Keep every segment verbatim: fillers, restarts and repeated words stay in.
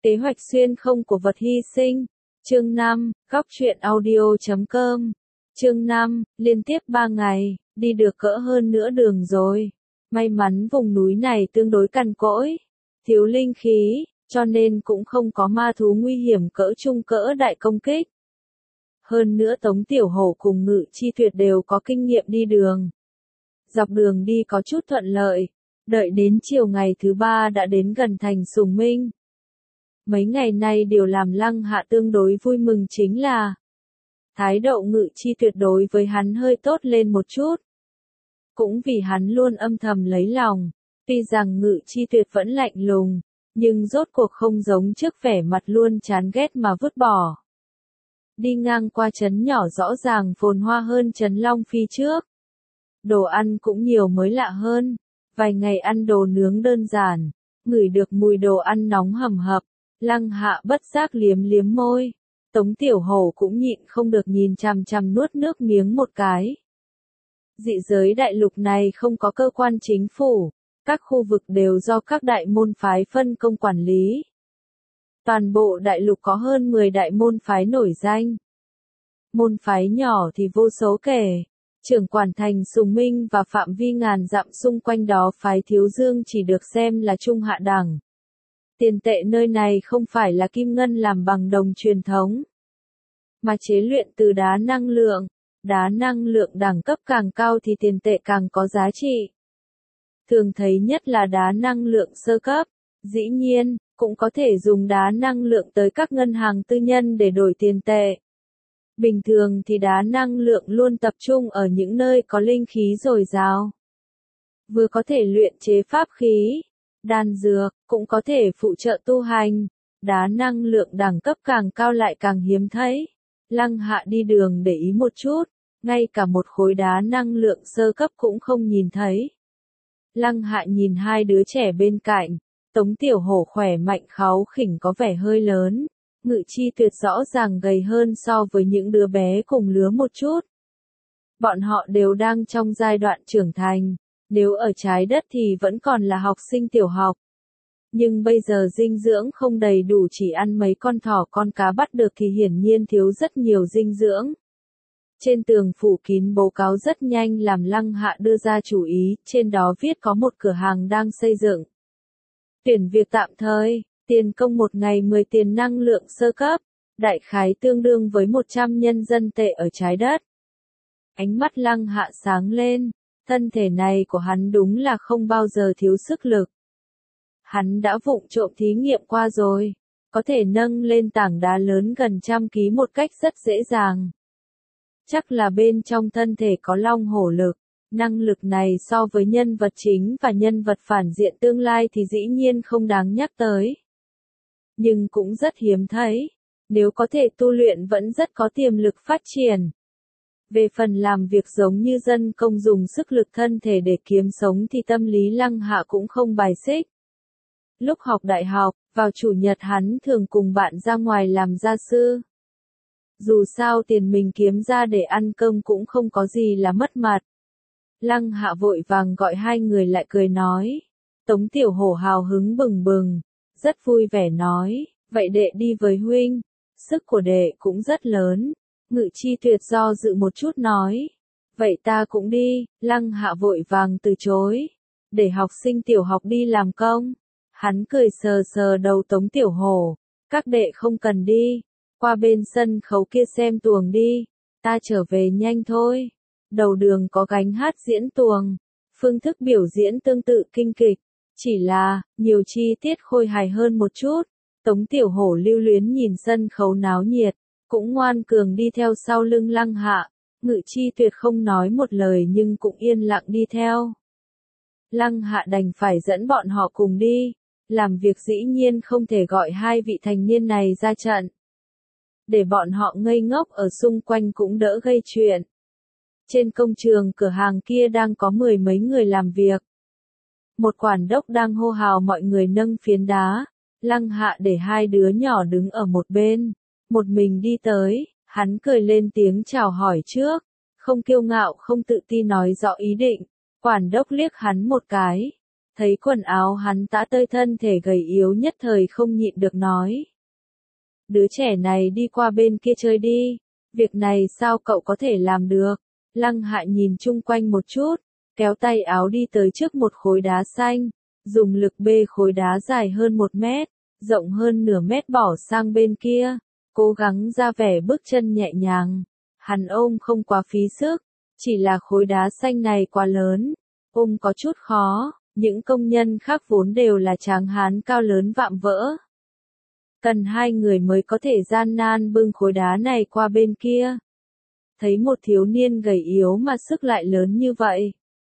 Kế hoạch xuyên không của vật hy sinh. Chương năm, góc truyện audio chấm com. Chương năm, liên tiếp ba ngày, đi được cỡ hơn nửa đường rồi. May mắn vùng núi này tương đối cằn cỗi, thiếu linh khí, cho nên cũng không có ma thú nguy hiểm cỡ trung cỡ đại công kích. Hơn nữa Tống Tiểu Hổ cùng Ngự Chi Tuyệt đều có kinh nghiệm đi đường. Dọc đường đi có chút thuận lợi, đợi đến chiều ngày thứ ba đã đến gần thành Sùng Minh. Mấy ngày nay điều làm Lăng Hạ tương đối vui mừng chính là thái độ Ngự Chi Tuyệt đối với hắn hơi tốt lên một chút. Cũng vì hắn luôn âm thầm lấy lòng, tuy rằng Ngự Chi Tuyệt vẫn lạnh lùng, nhưng rốt cuộc không giống trước vẻ mặt luôn chán ghét mà vứt bỏ. Đi ngang qua trấn nhỏ rõ ràng phồn hoa hơn trấn Long Phi trước. Đồ ăn cũng nhiều mới lạ hơn, vài ngày ăn đồ nướng đơn giản, ngửi được mùi đồ ăn nóng hầm hập, Lăng Hạ bất giác liếm liếm môi. Tống Tiểu Hổ cũng nhịn không được nhìn chằm chằm nuốt nước miếng một cái. Dị giới đại lục này không có cơ quan chính phủ, các khu vực đều do các đại môn phái phân công quản lý. Toàn bộ đại lục có hơn mười đại môn phái nổi danh. Môn phái nhỏ thì vô số kể, trưởng quản thành Sùng Minh và phạm vi ngàn dặm xung quanh đó phái Thiếu Dương chỉ được xem là trung hạ đẳng. Tiền tệ nơi này không phải là kim ngân làm bằng đồng truyền thống, mà chế luyện từ đá năng lượng. Đá năng lượng đẳng cấp càng cao thì tiền tệ càng có giá trị. Thường thấy nhất là đá năng lượng sơ cấp, dĩ nhiên, cũng có thể dùng đá năng lượng tới các ngân hàng tư nhân để đổi tiền tệ. Bình thường thì đá năng lượng luôn tập trung ở những nơi có linh khí dồi dào. Vừa có thể luyện chế pháp khí, đan dược, cũng có thể phụ trợ tu hành. Đá năng lượng đẳng cấp càng cao lại càng hiếm thấy. Lăng Hạ đi đường để ý một chút, ngay cả một khối đá năng lượng sơ cấp cũng không nhìn thấy. Lăng Hạ nhìn hai đứa trẻ bên cạnh, Tống Tiểu Hổ khỏe mạnh kháu khỉnh có vẻ hơi lớn, Ngự Chi Tuyệt rõ ràng gầy hơn so với những đứa bé cùng lứa một chút. Bọn họ đều đang trong giai đoạn trưởng thành, nếu ở trái đất thì vẫn còn là học sinh tiểu học. Nhưng bây giờ dinh dưỡng không đầy đủ, chỉ ăn mấy con thỏ con cá bắt được thì hiển nhiên thiếu rất nhiều dinh dưỡng. Trên tường phủ kín báo cáo rất nhanh làm Lăng Hạ đưa ra chủ ý, trên đó viết có một cửa hàng đang xây dựng. Tuyển việc tạm thời, tiền công một ngày mười tiền năng lượng sơ cấp, đại khái tương đương với một trăm nhân dân tệ ở trái đất. Ánh mắt Lăng Hạ sáng lên, thân thể này của hắn đúng là không bao giờ thiếu sức lực. Hắn đã vụng trộm thí nghiệm qua rồi, có thể nâng lên tảng đá lớn gần trăm ký một cách rất dễ dàng. Chắc là bên trong thân thể có long hổ lực, năng lực này so với nhân vật chính và nhân vật phản diện tương lai thì dĩ nhiên không đáng nhắc tới. Nhưng cũng rất hiếm thấy, nếu có thể tu luyện vẫn rất có tiềm lực phát triển. Về phần làm việc giống như dân công dùng sức lực thân thể để kiếm sống thì tâm lý Lăng Hạ cũng không bài xích. Lúc học đại học, vào chủ nhật hắn thường cùng bạn ra ngoài làm gia sư. Dù sao tiền mình kiếm ra để ăn cơm cũng không có gì là mất mặt. Lăng Hạ vội vàng gọi hai người lại cười nói. Tống Tiểu Hổ hào hứng bừng bừng, rất vui vẻ nói, vậy đệ đi với huynh, sức của đệ cũng rất lớn. Ngự Chi Tuyệt do dự một chút nói, vậy ta cũng đi. Lăng Hạ vội vàng từ chối, để học sinh tiểu học đi làm công. Hắn cười sờ sờ đầu Tống Tiểu Hổ, các đệ không cần đi, qua bên sân khấu kia xem tuồng đi, ta trở về nhanh thôi. Đầu đường có gánh hát diễn tuồng, phương thức biểu diễn tương tự kinh kịch, chỉ là, nhiều chi tiết khôi hài hơn một chút. Tống Tiểu Hổ lưu luyến nhìn sân khấu náo nhiệt, cũng ngoan cường đi theo sau lưng Lăng Hạ. Ngự Chi Tuyệt không nói một lời nhưng cũng yên lặng đi theo. Lăng Hạ đành phải dẫn bọn họ cùng đi. Làm việc dĩ nhiên không thể gọi hai vị thành niên này ra trận. Để bọn họ ngây ngốc ở xung quanh cũng đỡ gây chuyện. Trên công trường cửa hàng kia đang có mười mấy người làm việc. Một quản đốc đang hô hào mọi người nâng phiến đá. Lăng Hạ để hai đứa nhỏ đứng ở một bên. Một mình đi tới, hắn cười lên tiếng chào hỏi trước. Không kiêu ngạo không tự ti nói rõ ý định. Quản đốc liếc hắn một cái. Thấy quần áo hắn tã tơi thân thể gầy yếu nhất thời không nhịn được nói. Đứa trẻ này đi qua bên kia chơi đi, việc này sao cậu có thể làm được? Lăng Hạ nhìn chung quanh một chút, kéo tay áo đi tới trước một khối đá xanh, dùng lực bê khối đá dài hơn một mét, rộng hơn nửa mét bỏ sang bên kia, cố gắng ra vẻ bước chân nhẹ nhàng. Hắn ôm không quá phí sức, chỉ là khối đá xanh này quá lớn, ôm có chút khó, những công nhân khác vốn đều là tráng hán cao lớn vạm vỡ. Cần hai người mới có thể gian nan bưng khối đá này qua bên kia. Thấy một thiếu niên gầy yếu mà sức lại lớn như vậy.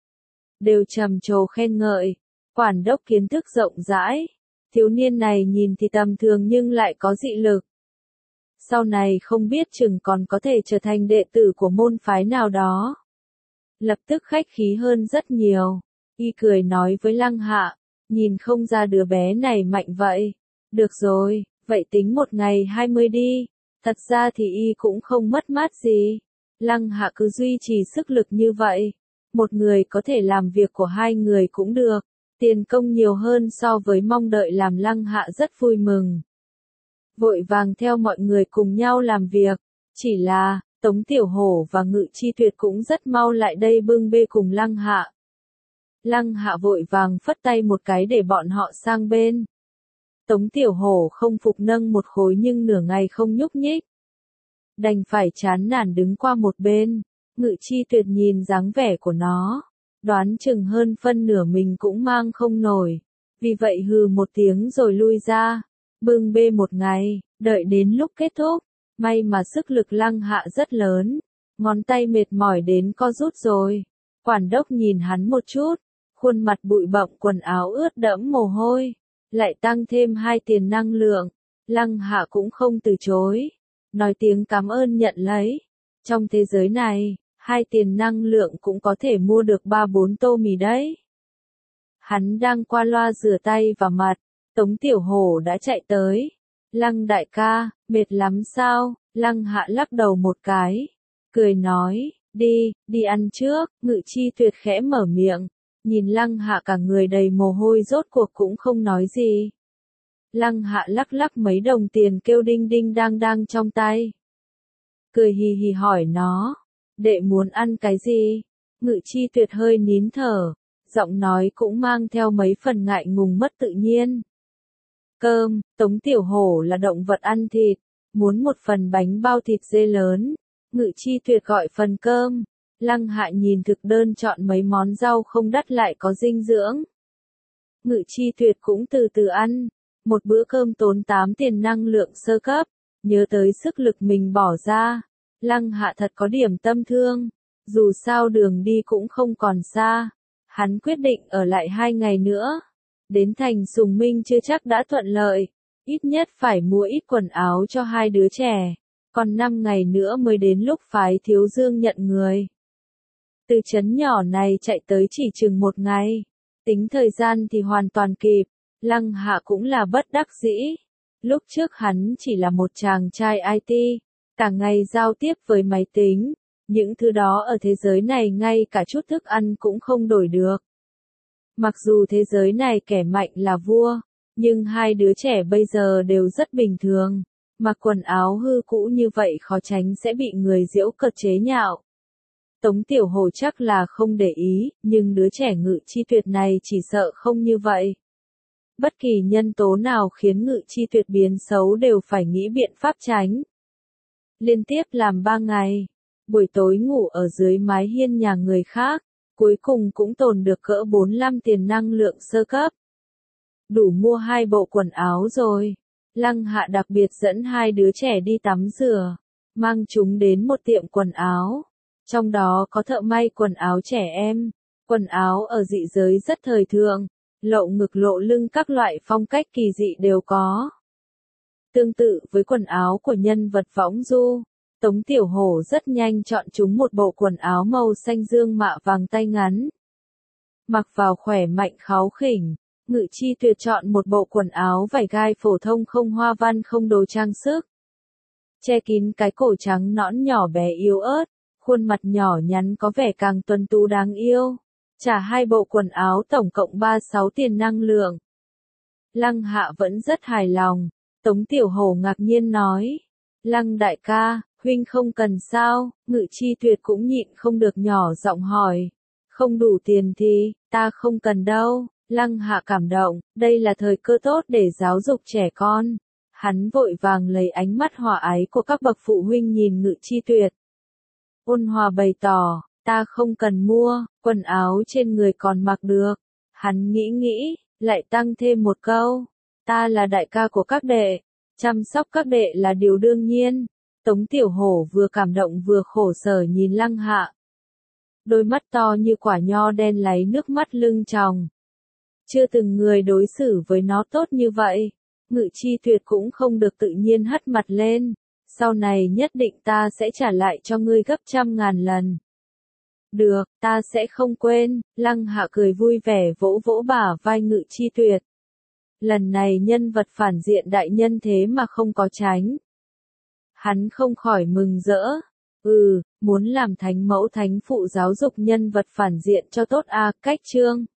Đều trầm trồ khen ngợi, quản đốc kiến thức rộng rãi. Thiếu niên này nhìn thì tầm thường nhưng lại có dị lực. Sau này không biết chừng còn có thể trở thành đệ tử của môn phái nào đó. Lập tức khách khí hơn rất nhiều. Y cười nói với Lăng Hạ, nhìn không ra đứa bé này mạnh vậy. Được rồi, vậy tính một ngày hai mươi đi. Thật ra thì Y cũng không mất mát gì. Lăng Hạ cứ duy trì sức lực như vậy. Một người có thể làm việc của hai người cũng được. Tiền công nhiều hơn so với mong đợi làm Lăng Hạ rất vui mừng. Vội vàng theo mọi người cùng nhau làm việc. Chỉ là, Tống Tiểu Hổ và Ngự Chi Tuyệt cũng rất mau lại đây bưng bê cùng Lăng Hạ. Lăng Hạ vội vàng phất tay một cái để bọn họ sang bên. Tống Tiểu Hổ không phục nâng một khối nhưng nửa ngày không nhúc nhích. Đành phải chán nản đứng qua một bên. Ngự Chi Tuyệt nhìn dáng vẻ của nó, đoán chừng hơn phân nửa mình cũng mang không nổi. Vì vậy hừ một tiếng rồi lui ra. Bưng bê một ngày, đợi đến lúc kết thúc. May mà sức lực Lăng Hạ rất lớn. Ngón tay mệt mỏi đến co rút rồi. Quản đốc nhìn hắn một chút. Khuôn mặt bụi bặm, quần áo ướt đẫm mồ hôi. Lại tăng thêm hai tiền năng lượng. Lăng Hạ cũng không từ chối. Nói tiếng cảm ơn nhận lấy. Trong thế giới này, hai tiền năng lượng cũng có thể mua được ba bốn tô mì đấy. Hắn đang qua loa rửa tay và mặt. Tống Tiểu Hổ đã chạy tới. Lăng đại ca, mệt lắm sao? Lăng Hạ lắc đầu một cái. Cười nói, đi, đi ăn trước. Ngự Chi Tuyệt khẽ mở miệng. Nhìn Lăng Hạ cả người đầy mồ hôi rốt cuộc cũng không nói gì. Lăng Hạ lắc lắc mấy đồng tiền kêu đinh đinh đang đang trong tay. Cười hì hì hỏi nó, đệ muốn ăn cái gì? Ngự Chi Tuyệt hơi nín thở, giọng nói cũng mang theo mấy phần ngại ngùng mất tự nhiên. Cơm, Tống Tiểu Hổ là động vật ăn thịt, muốn một phần bánh bao thịt dê lớn. Ngự Chi Tuyệt gọi phần cơm. Lăng Hạ nhìn thực đơn chọn mấy món rau không đắt lại có dinh dưỡng. Ngự Chi Tuyệt cũng từ từ ăn. Một bữa cơm tốn tám tiền năng lượng sơ cấp. Nhớ tới sức lực mình bỏ ra. Lăng Hạ thật có điểm tâm thương. Dù sao đường đi cũng không còn xa. Hắn quyết định ở lại hai ngày nữa. Đến thành Sùng Minh chưa chắc đã thuận lợi. Ít nhất phải mua ít quần áo cho hai đứa trẻ. Còn năm ngày nữa mới đến lúc phái Thiếu Dương nhận người. Từ trấn nhỏ này chạy tới chỉ chừng một ngày. Tính thời gian thì hoàn toàn kịp. Lăng Hạ cũng là bất đắc dĩ. Lúc trước hắn chỉ là một chàng trai i tê. Cả ngày giao tiếp với máy tính. Những thứ đó ở thế giới này ngay cả chút thức ăn cũng không đổi được. Mặc dù thế giới này kẻ mạnh là vua. Nhưng hai đứa trẻ bây giờ đều rất bình thường. Mặc quần áo hư cũ như vậy khó tránh sẽ bị người giễu cợt chế nhạo. Tống Tiểu Hổ chắc là không để ý, nhưng đứa trẻ Ngự Chi Tuyệt này chỉ sợ không như vậy. Bất kỳ nhân tố nào khiến Ngự Chi Tuyệt biến xấu đều phải nghĩ biện pháp tránh. Liên tiếp làm ba ngày, buổi tối ngủ ở dưới mái hiên nhà người khác, cuối cùng cũng tồn được cỡ bốn mươi lăm tiền năng lượng sơ cấp. Đủ mua hai bộ quần áo rồi. Lăng Hạ đặc biệt dẫn hai đứa trẻ đi tắm rửa, mang chúng đến một tiệm quần áo. Trong đó có thợ may quần áo trẻ em, quần áo ở dị giới rất thời thượng, lộ ngực lộ lưng các loại phong cách kỳ dị đều có. Tương tự với quần áo của nhân vật võng du, Tống Tiểu Hổ rất nhanh chọn chúng một bộ quần áo màu xanh dương mạ vàng tay ngắn. Mặc vào khỏe mạnh kháu khỉnh. Ngự Chi Tuyệt chọn một bộ quần áo vải gai phổ thông không hoa văn không đồ trang sức. Che kín cái cổ trắng nõn nhỏ bé yếu ớt, khuôn mặt nhỏ nhắn có vẻ càng tuấn tú đáng yêu. Trả hai bộ quần áo tổng cộng ba mươi sáu tiền năng lượng. Lăng Hạ vẫn rất hài lòng. Tống Tiểu Hổ ngạc nhiên nói. Lăng đại ca, huynh không cần sao? Ngự Chi Tuyệt cũng nhịn không được nhỏ giọng hỏi. Không đủ tiền thì, ta không cần đâu. Lăng Hạ cảm động, đây là thời cơ tốt để giáo dục trẻ con. Hắn vội vàng lấy ánh mắt hòa ái của các bậc phụ huynh nhìn Ngự Chi Tuyệt. Ôn hòa bày tỏ, ta không cần mua, quần áo trên người còn mặc được. Hắn nghĩ nghĩ, lại tăng thêm một câu. Ta là đại ca của các đệ, chăm sóc các đệ là điều đương nhiên. Tống Tiểu Hổ vừa cảm động vừa khổ sở nhìn Lăng Hạ. Đôi mắt to như quả nho đen láy nước mắt lưng tròng. Chưa từng người đối xử với nó tốt như vậy. Ngự Chi Tuyệt cũng không được tự nhiên hất mặt lên. Sau này nhất định ta sẽ trả lại cho ngươi gấp trăm ngàn lần. Được, ta sẽ không quên. Lăng Hạ cười vui vẻ vỗ vỗ bả vai Ngự Chi Tuyệt. Lần này nhân vật phản diện đại nhân thế mà không có tránh. Hắn không khỏi mừng rỡ. Ừ, muốn làm thánh mẫu thánh phụ giáo dục nhân vật phản diện cho tốt a, cách chương.